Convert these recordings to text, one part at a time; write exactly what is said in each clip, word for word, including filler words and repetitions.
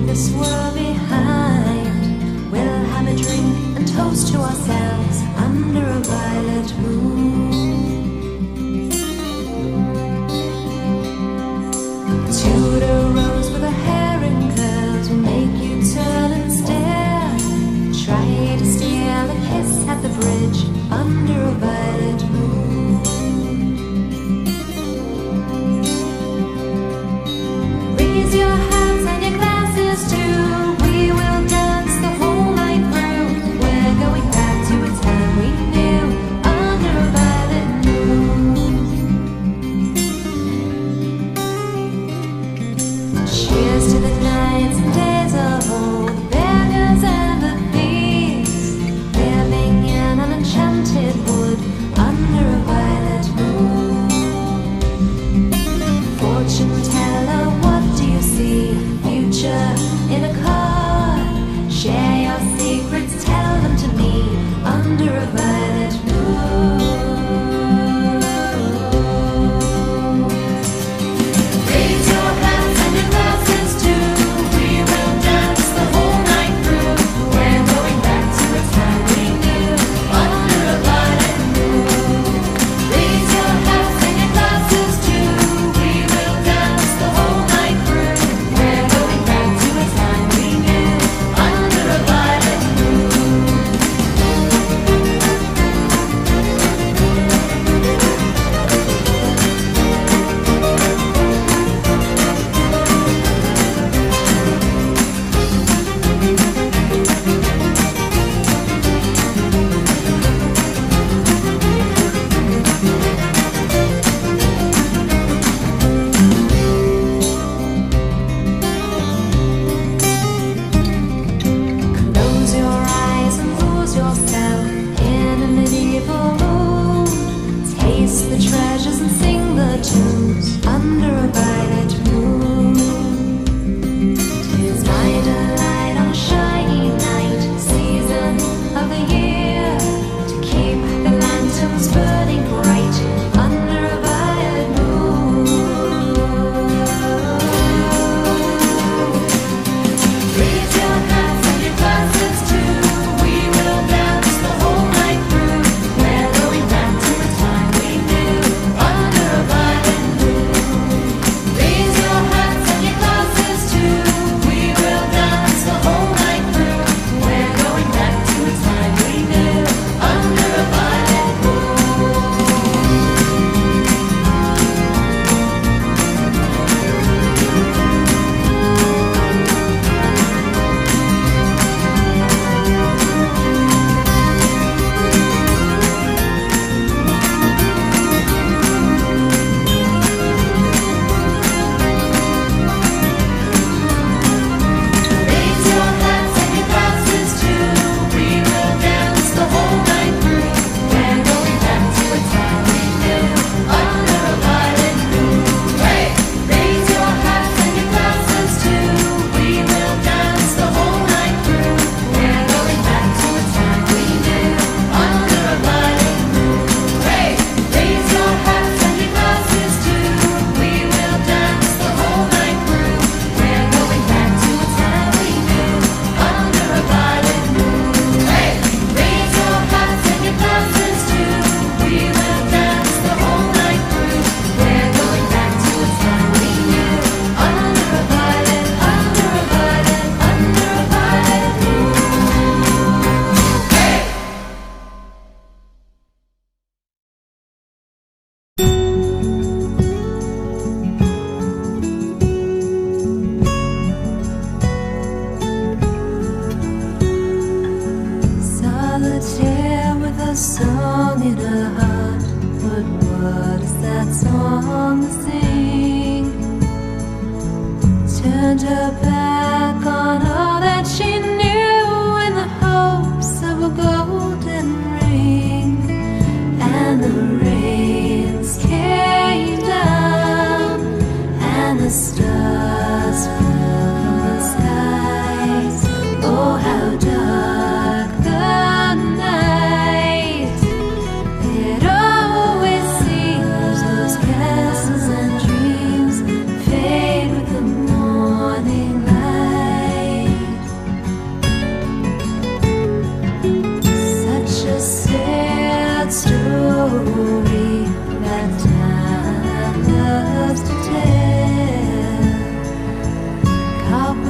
this world behind. We'll have a drink and toast to ourselves under a violet moon. Tudor rose with her hair in curls will make you turn and stare. Try to steal a kiss at the bridge under a violet moon. Raise your hands and your glasses too. We will dance the whole night through. We're going back to a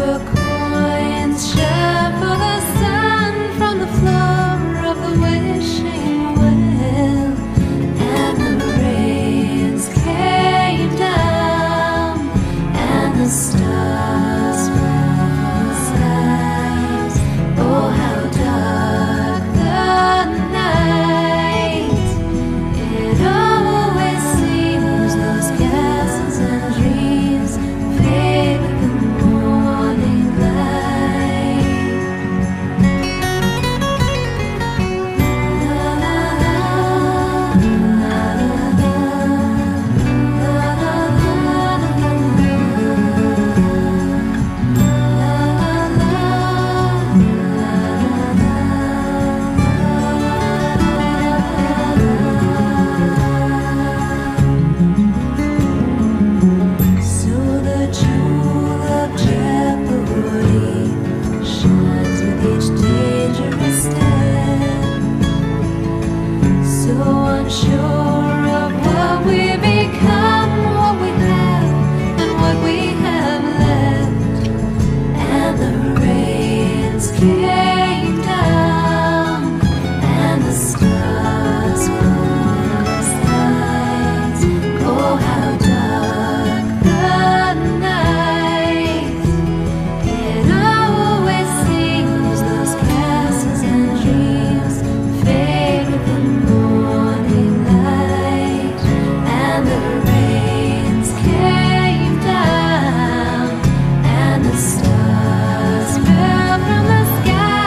the coins shuffle the sun from the floor of the wishing well, and the rains came down, and the stars fell from the skies. Oh, how dark the night! It always seems those castles and dreams fade with the morning light. La la la, la la la, la la So the jewel of jeopardy shines with each dangerous step. So unsure of what we become, what we have, and what we have left. And the rains came down, and the stars fall from the skies. Oh, how dark the night! It always seems those castles and dreams fade with the morning light, and the rains came down, and the stars fell from the sky.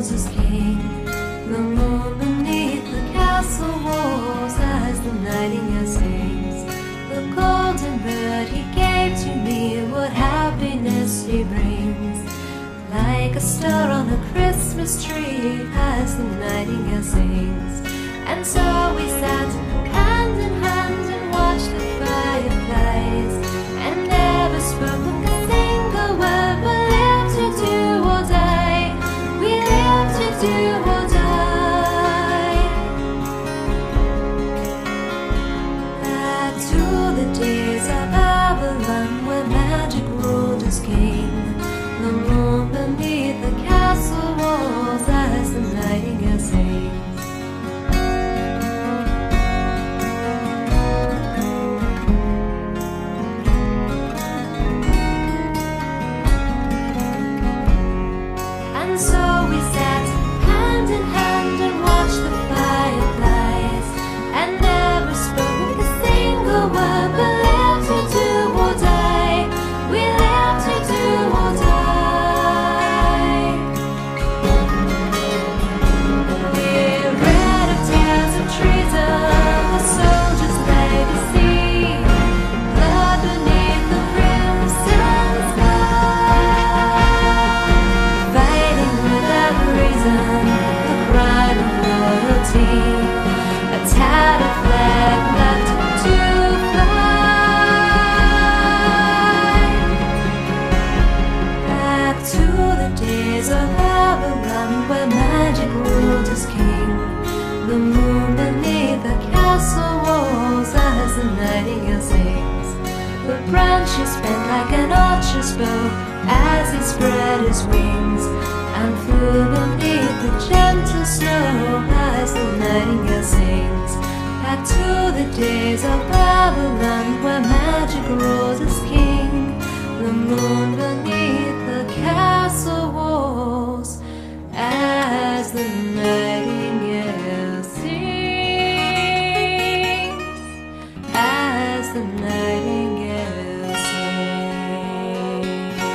rules as king. The moon beneath the castle walls as the nightingale sings. The golden bird he gave to me, what happiness he brings. Like a star on a Christmas tree as the nightingale sings. And so we sat hand in hand and watched the fireflies, and never spoke a single word, but lived to do or die. We lived to do or die. Back to the days of Babylon, where magic ruled as king. The moon beneath the castle walls as the nightingale sings. And so we sat hand in hand and watched the fireflies, and never spoke a single word, but lived to do or die. We lived to do or die. We read of tales of treason, the soldiers' legacy, blood beneath the crimson sky, fighting without reason, the crime of loyalty, a tattered flag left to fly. Back to the days of Babylon, where magic ruled as king. The moon beneath the castle walls as the nightingale sings. The branches bent like an archer's bow as he spread his wings, and flew beneath the gentle snow as the nightingale sings. Back to the days of Babylon, where magic ruled as king. The moon beneath the castle walls as the nightingale sings, as the nightingale sings.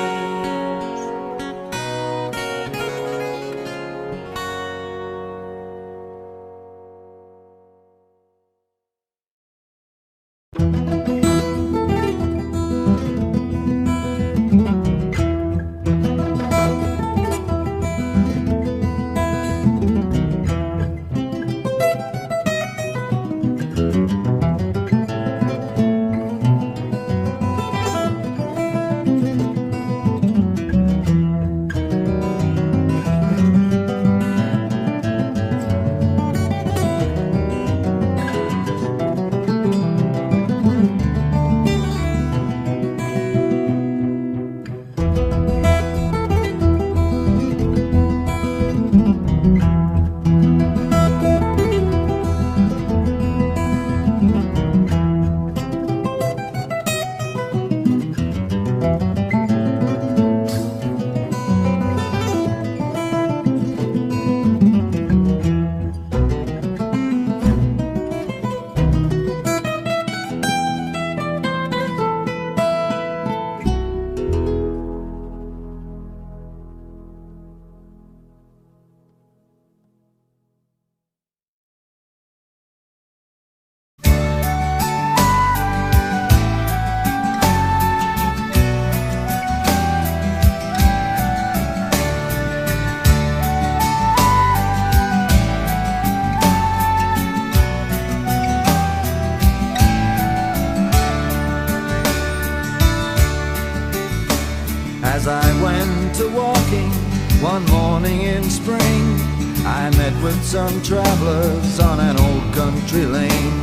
As I went to walking one morning in spring, I met with some travelers on an old country lane.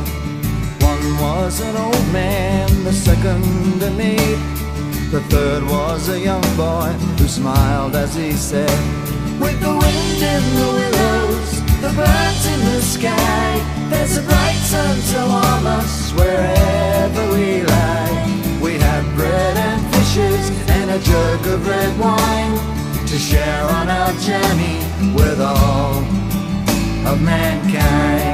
One was an old man, the second a maid, the third was a young boy who smiled as he said, with the wind in the willows, the birds in the sky, there's a bright sun to warm us wherever we lie. We have bread and fishes and a jug of red wine to share on our journey with all of mankind.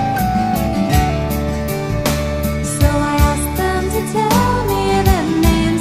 So I asked them to tell me their name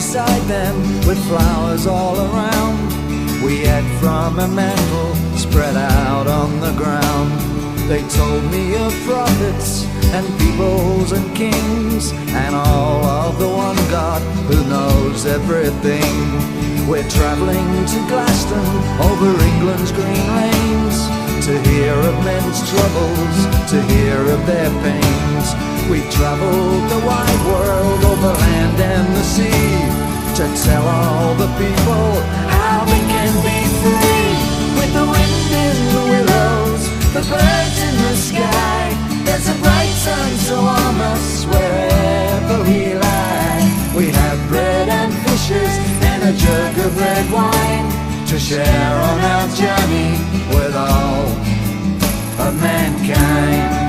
beside them with flowers all around. We ate from a mantle spread out on the ground. They told me of prophets and peoples and kings, and all of the one God who knows everything. We're travelling to Glaston over England's green lanes, to hear of men's troubles, to hear of their pains. We've travelled the wide world over land and the sea, to tell all the people how they can be free. With the wind in the willows, the birds in the sky, there's a bright sun to warm us wherever we lie. We have bread and fishes and a jug of red wine, to share on our journey with all of mankind.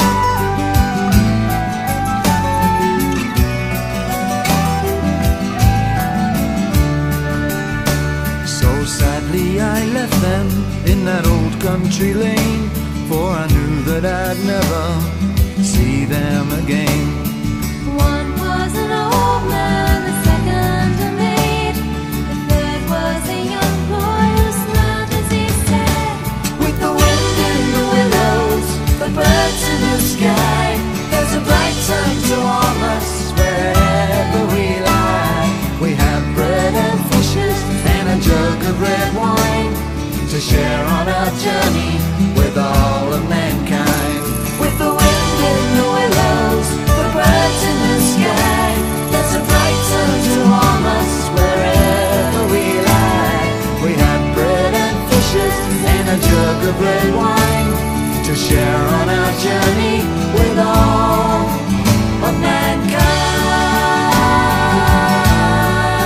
So sadly I left them in that old country lane, for I knew that I'd never see them again. One was an old man, the second a maid, the third was a young boy who smiled as he said, with the wind in the willows, the birds in the sky, there's a bright sun to warm us wherever we lie. We have bread and fishes and a jug of red wine, to share on our journey with all of mankind. With the wind in the willows, the birds in the sky, there's a bright sun to warm us wherever we lie. We have bread and fishes and a jug of red wine, to share on our journey with all of mankind.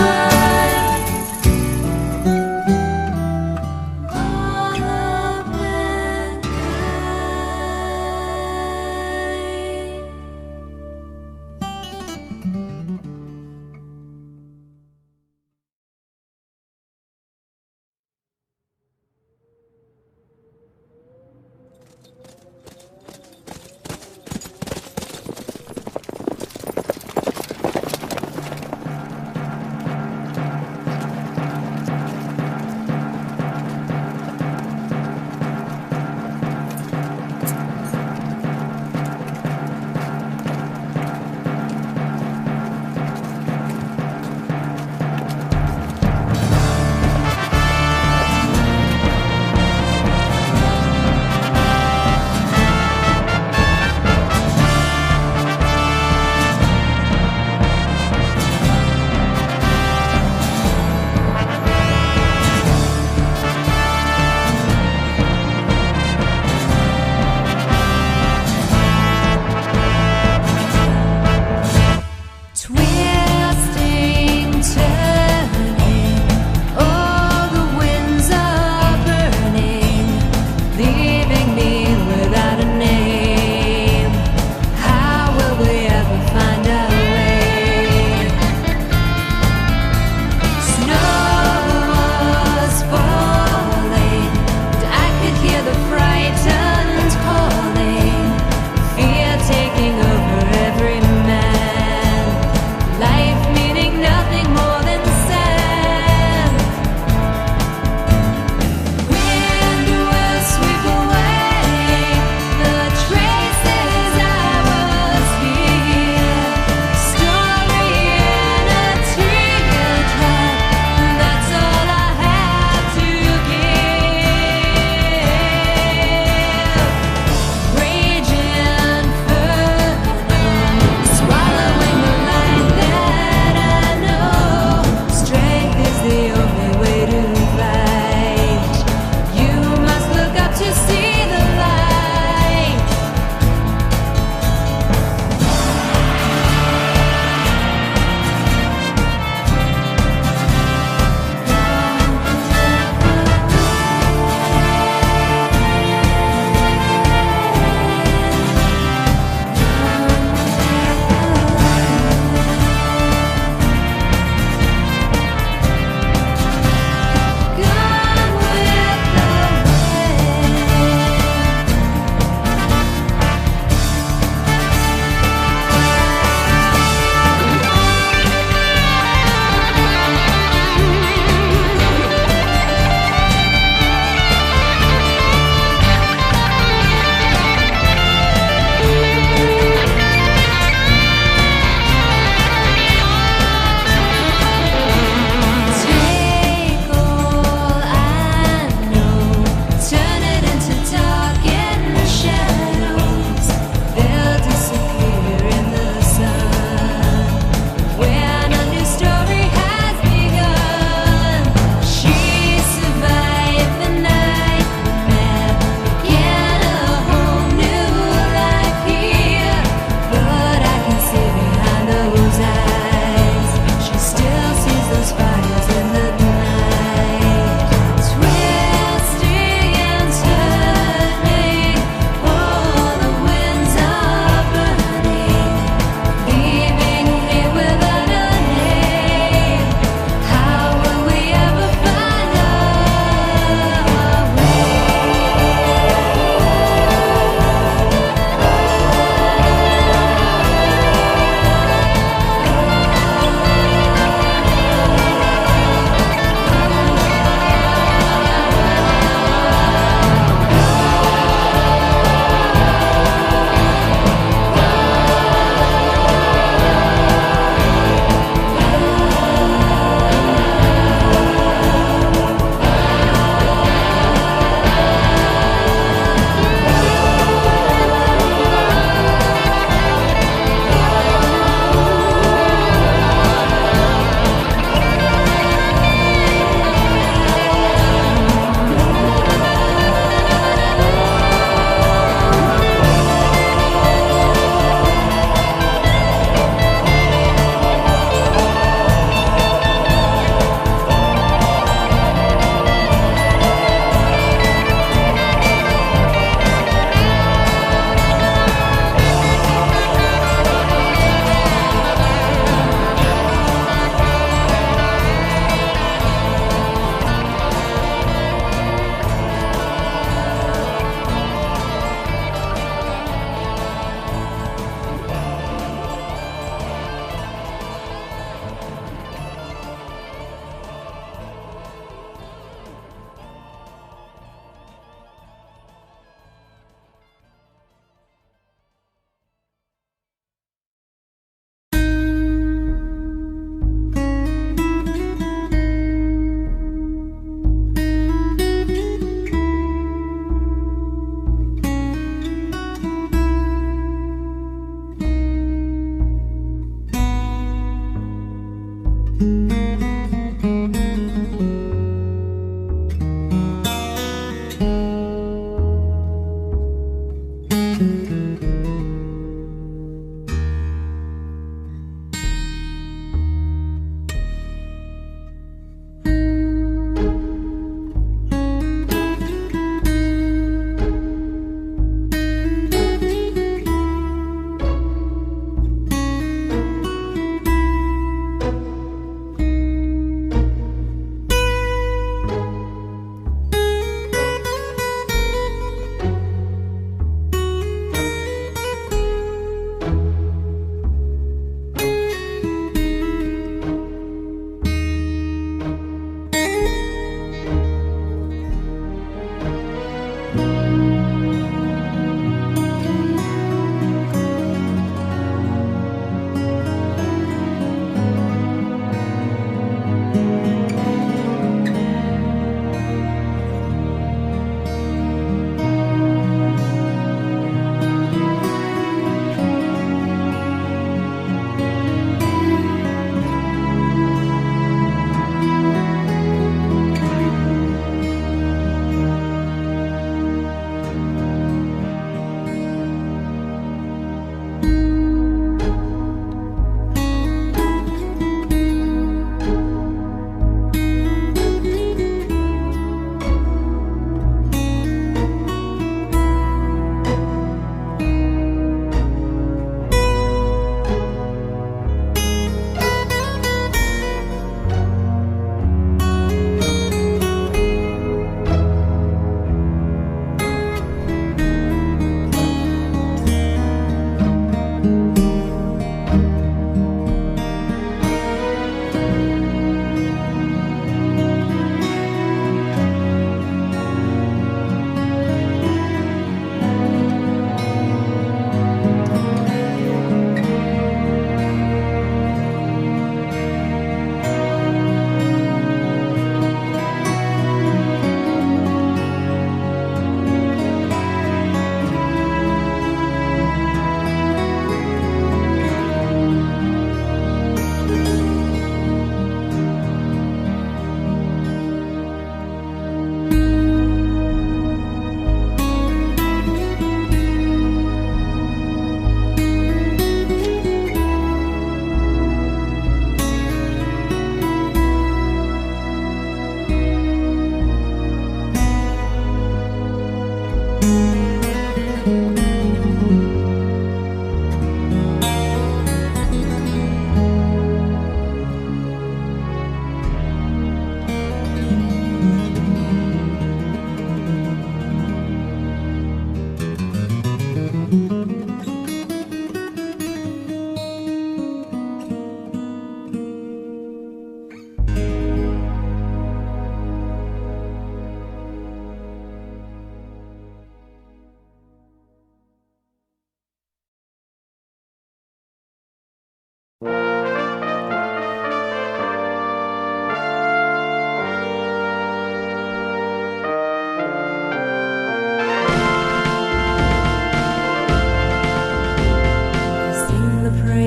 all of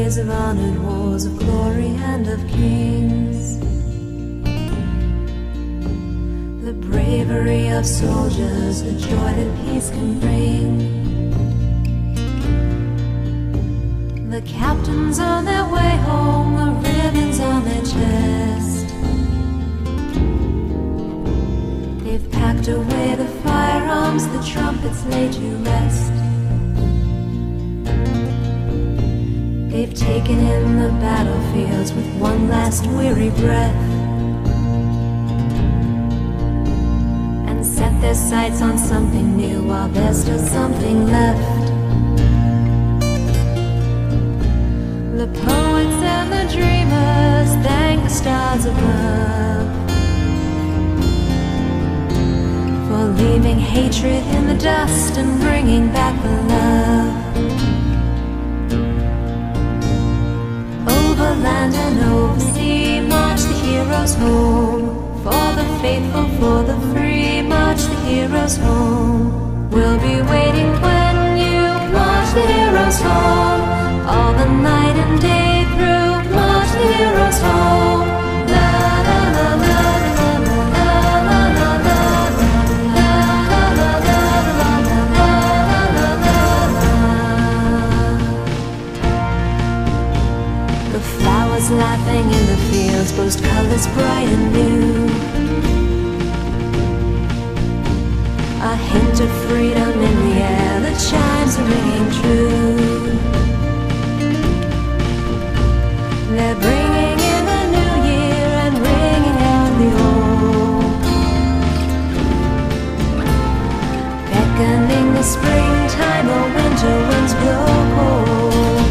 memories of honored wars, of glory and of kings. The bravery of soldiers, the joy that peace can bring. The captains on their way home, the ribbons on their chest. They've packed away the firearms, the trumpets laid to rest. They've taken in the battlefields with one last weary breath, and set their sights on something new while there's still something left. The poets and the dreamers thank the stars above for leaving hatred in the dust and bringing back the love. Over land and over sea march the heroes home. For the faithful, for the free, march the heroes home. We'll be waiting when you march the heroes home. All the night and day through, march the heroes home. La la la la la la la la la la la la la. The flowers laughing in the fields boast colors bright and new. A hint of freedom in the air, the chimes are ringing true. They're bringing in the new year and ringing out the old, beckoning the springtime, or winter winds blow cold.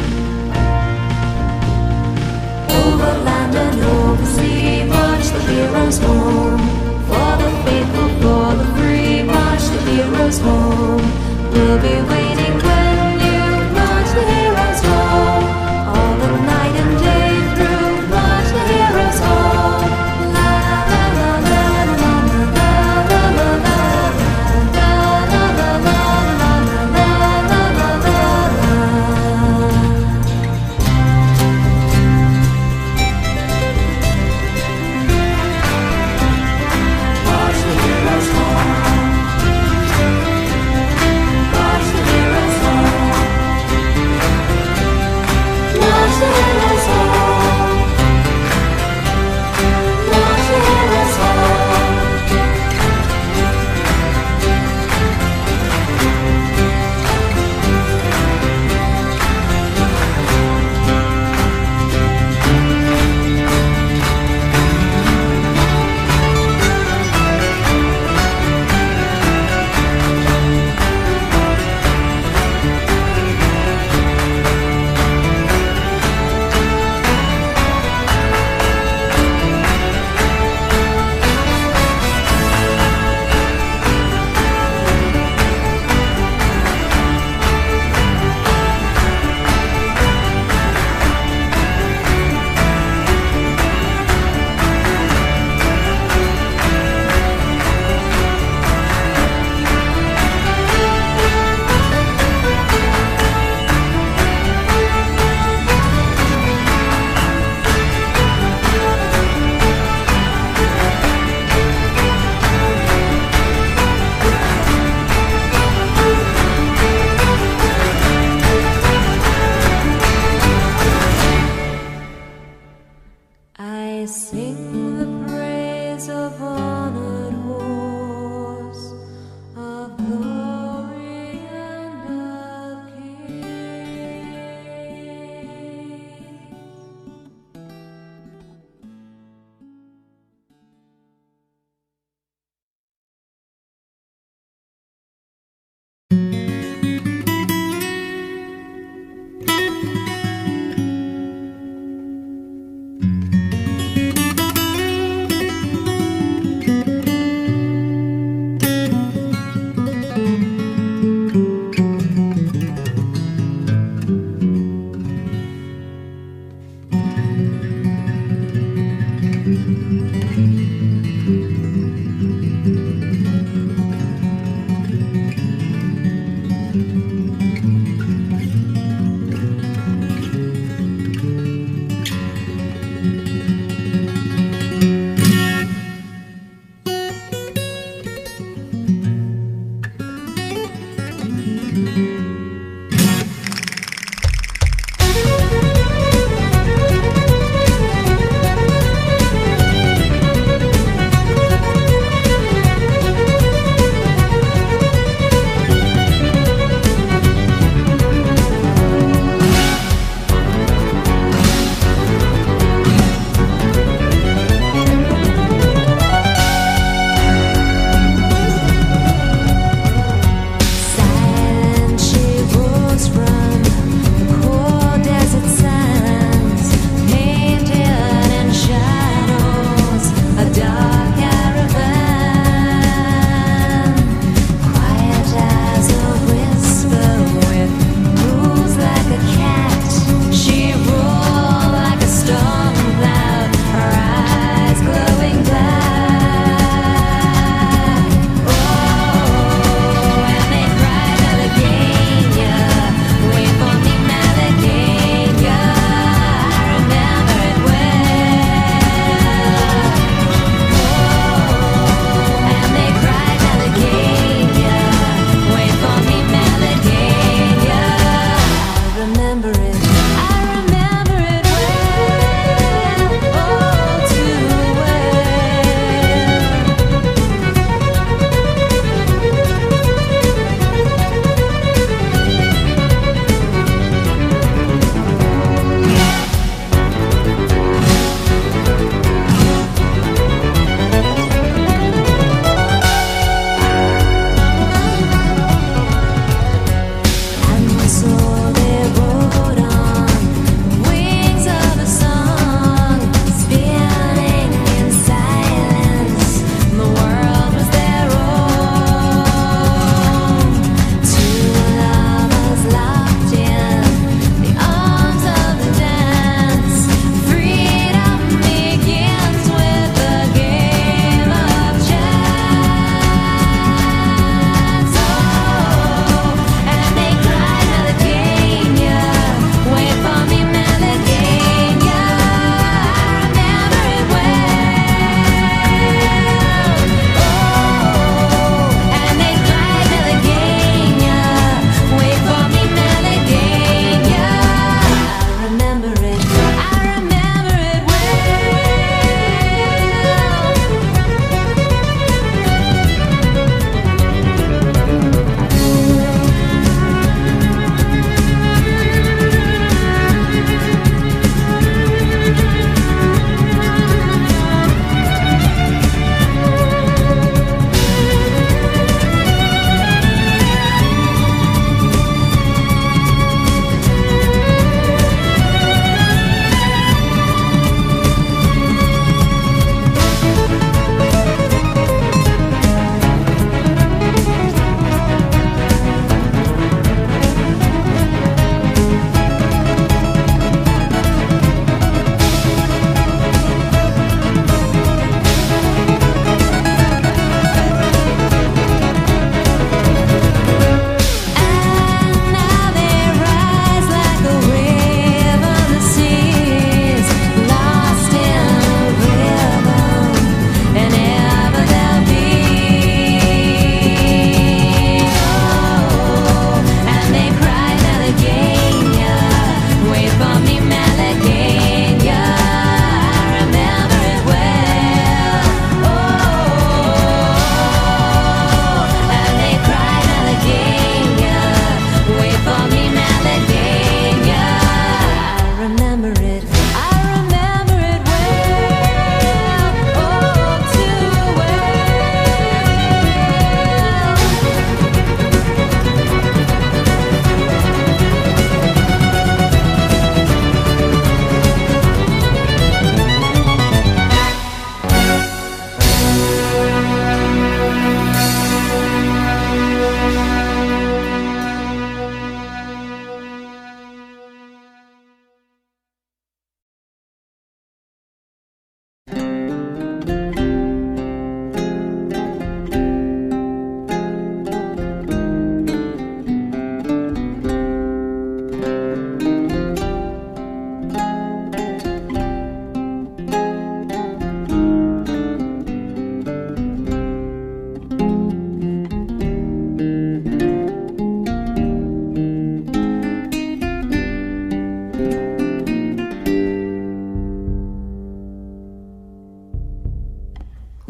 Over land and over sea march the heroes home. For the faithful, for the free, march the heroes home. We'll be waiting when you march the heroes home. All the night and day through, march the heroes home. La la la la la la la la la la la la March the heroes home. March the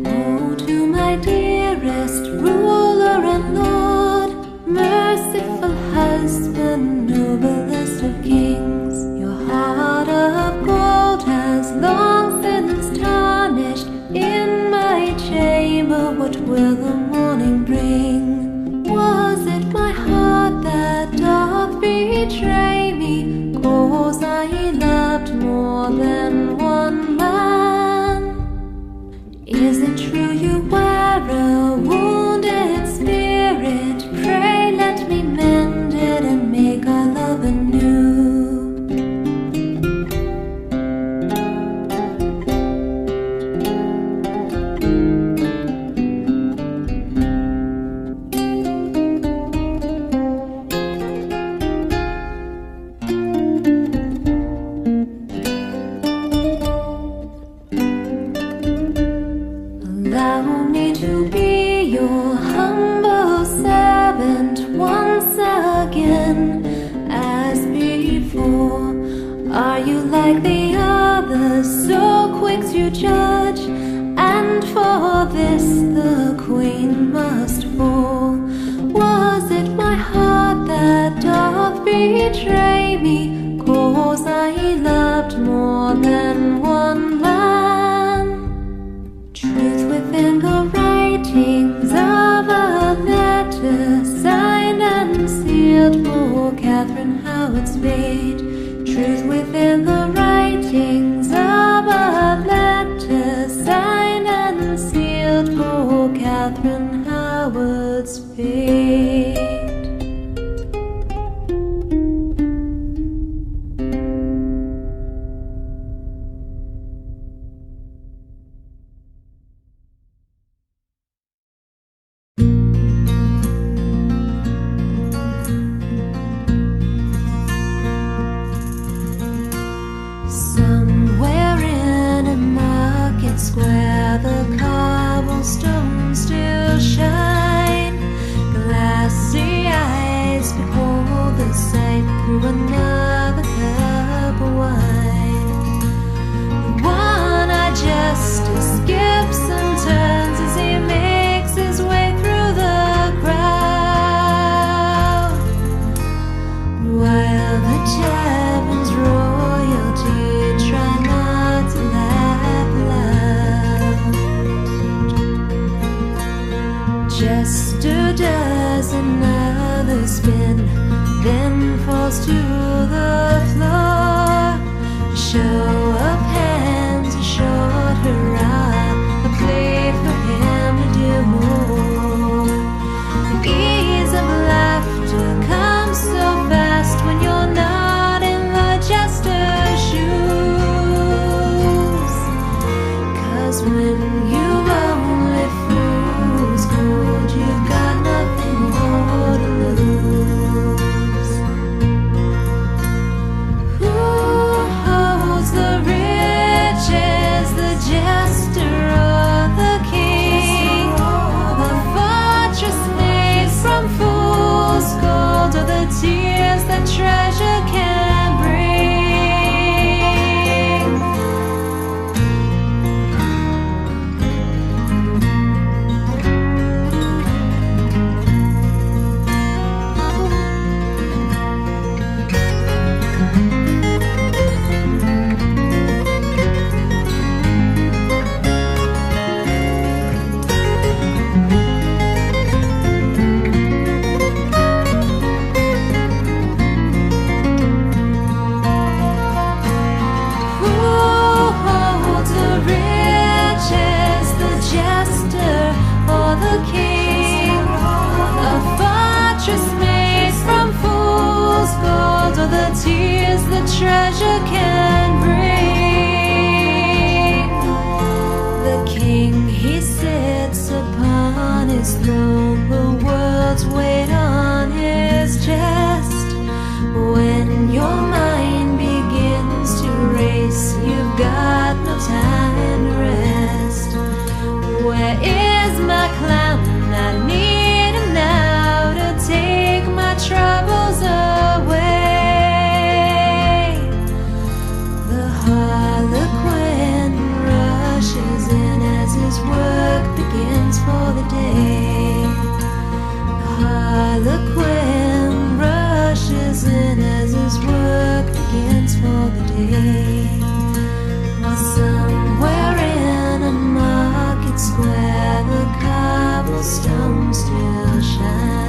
Oh, to my dearest ruler and Lord, merciful husband, noblest of kings, your heart of gold has long since tarnished. In my chamber, what will the morning bring? Was it my heart that doth betray me, 'cause I loved more than one man? Is it true you wear a wounded spirit? Pray let me mend it and make our love anew. Allow me to be your humble servant once again, as before. Are you like the others, so quick to judge? And for this the queen must fall. Was it my heart that doth betray me, 'cause I loved more than one man? Truth within the writings of a letter, signed and sealed for Catherine Howard Spade. Truth within the writings of a letter, signed and sealed for Catherine Howard Spade. Somewhere in a market square, the cobblestones still shine. Glassy eyes behold the sight through another cup of wine. The one I just skips and turns as he makes his way through the crowd, while the taverns royalty try not to laugh loud. Jester does another spin, then falls to the floor. A show of hands, a short hurrah, a plea for him to do more. The ease of laughter comes so fast when you're not in the jester's shoes, 'cause when you've only fool's gold, you've got nothing more to lose. Who holds the riches, the jester or the king? The fortress made from fool's gold, or the tears that treasure can bring? Who holds the riches, the jester or the king? A fortress made from fool's gold, or the tears that treasure can bring? The king, he sits upon his throne, the world's weight on his chest. When your mind begins to race, you've got no time to rest. Where is my clown? I need him now to take my troubles away. The harlequin rushes in as his work begins for the day. Harlequin rushes in as his work begins for the day. While somewhere in a market square the cobblestones still shine.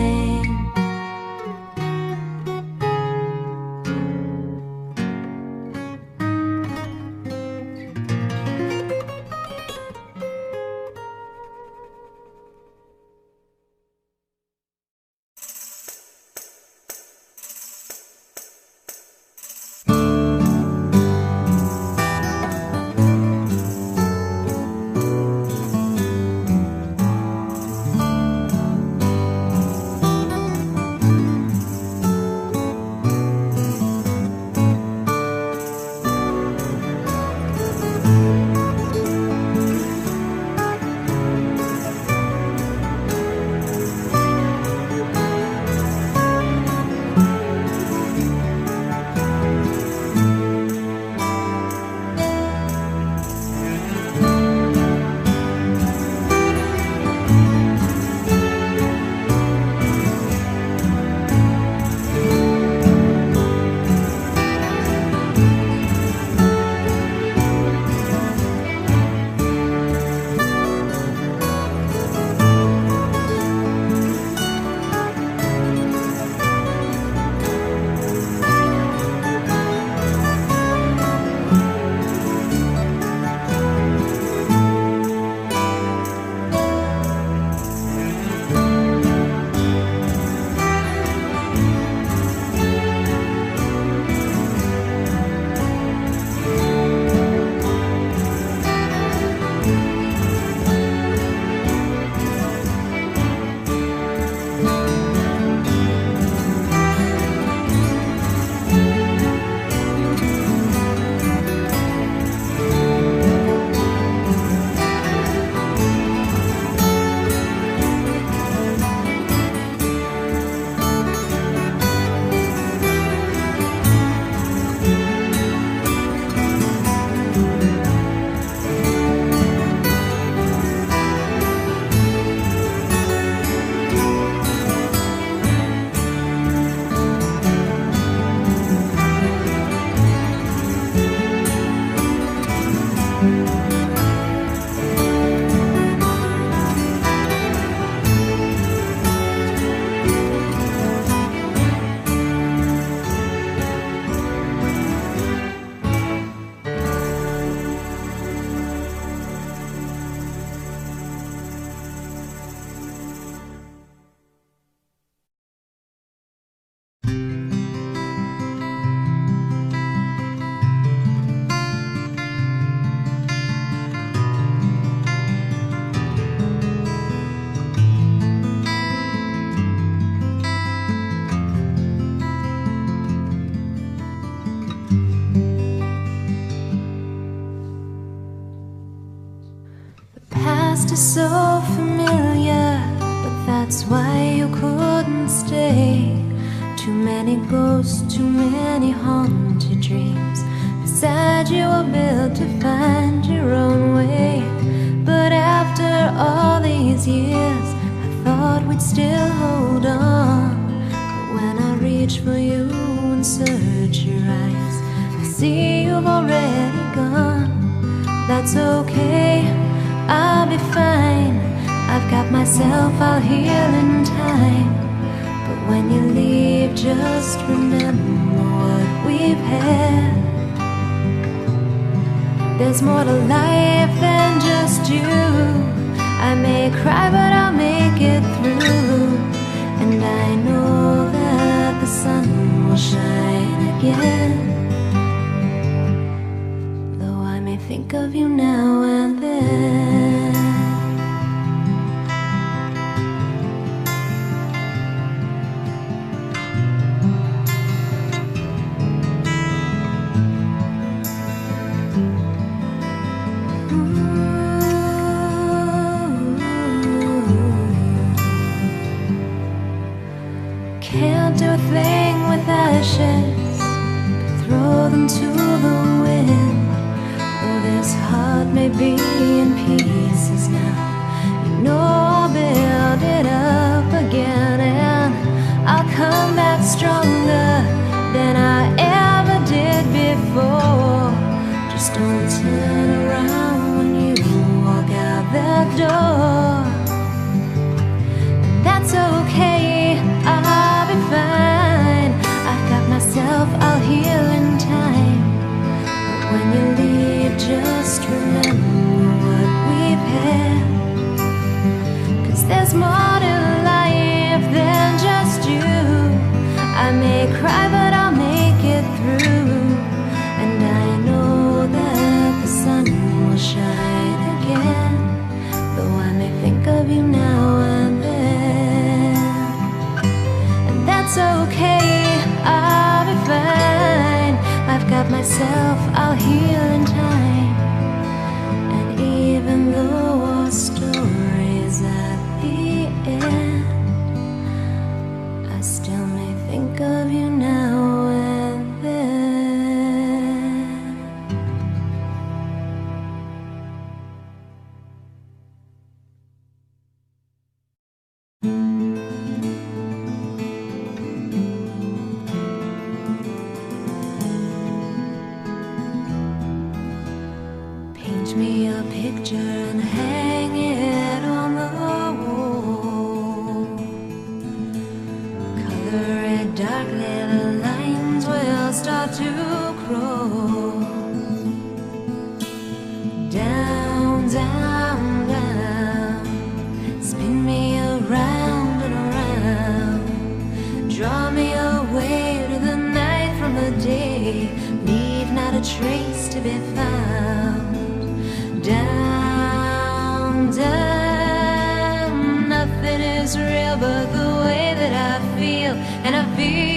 So familiar, but that's why you couldn't stay. Too many ghosts, too many haunted dreams. Besides, you were built to find your own way. But after all these years, I thought we'd still hold on. But when I reach for you and search your eyes, I see you've already gone. That's okay, I'll be fine. I've got myself, I'll heal in time. But when you leave, just remember what we've had. There's more to life than just you. I may cry, but I'll make it through. And I know that the sun will shine again. Though I may think of you now and then. Can't do a thing with ashes, throw them to the wind. Though this heart may be in pieces now, you door. That's okay, I'll be fine. I've got myself, I'll heal in time. But when you leave, just remember what we've had. 'Cause there's more to life than just you. I may cry, but I'll make it through. And I know that the sun will shine again, though I may think of you now and then. And that's okay, I'll be fine. I've got myself, I'll heal in time. And even though our story's at the end, I still may think of you now and then. Paint me a picture and hang it on the wall. Color it darkly, the lines will start to crawl. Down, down, down. Spin me around and around. Draw me away to the night from the day. Leave not a trace to be found. Down, down. Nothing is real but the way that I feel, and I feel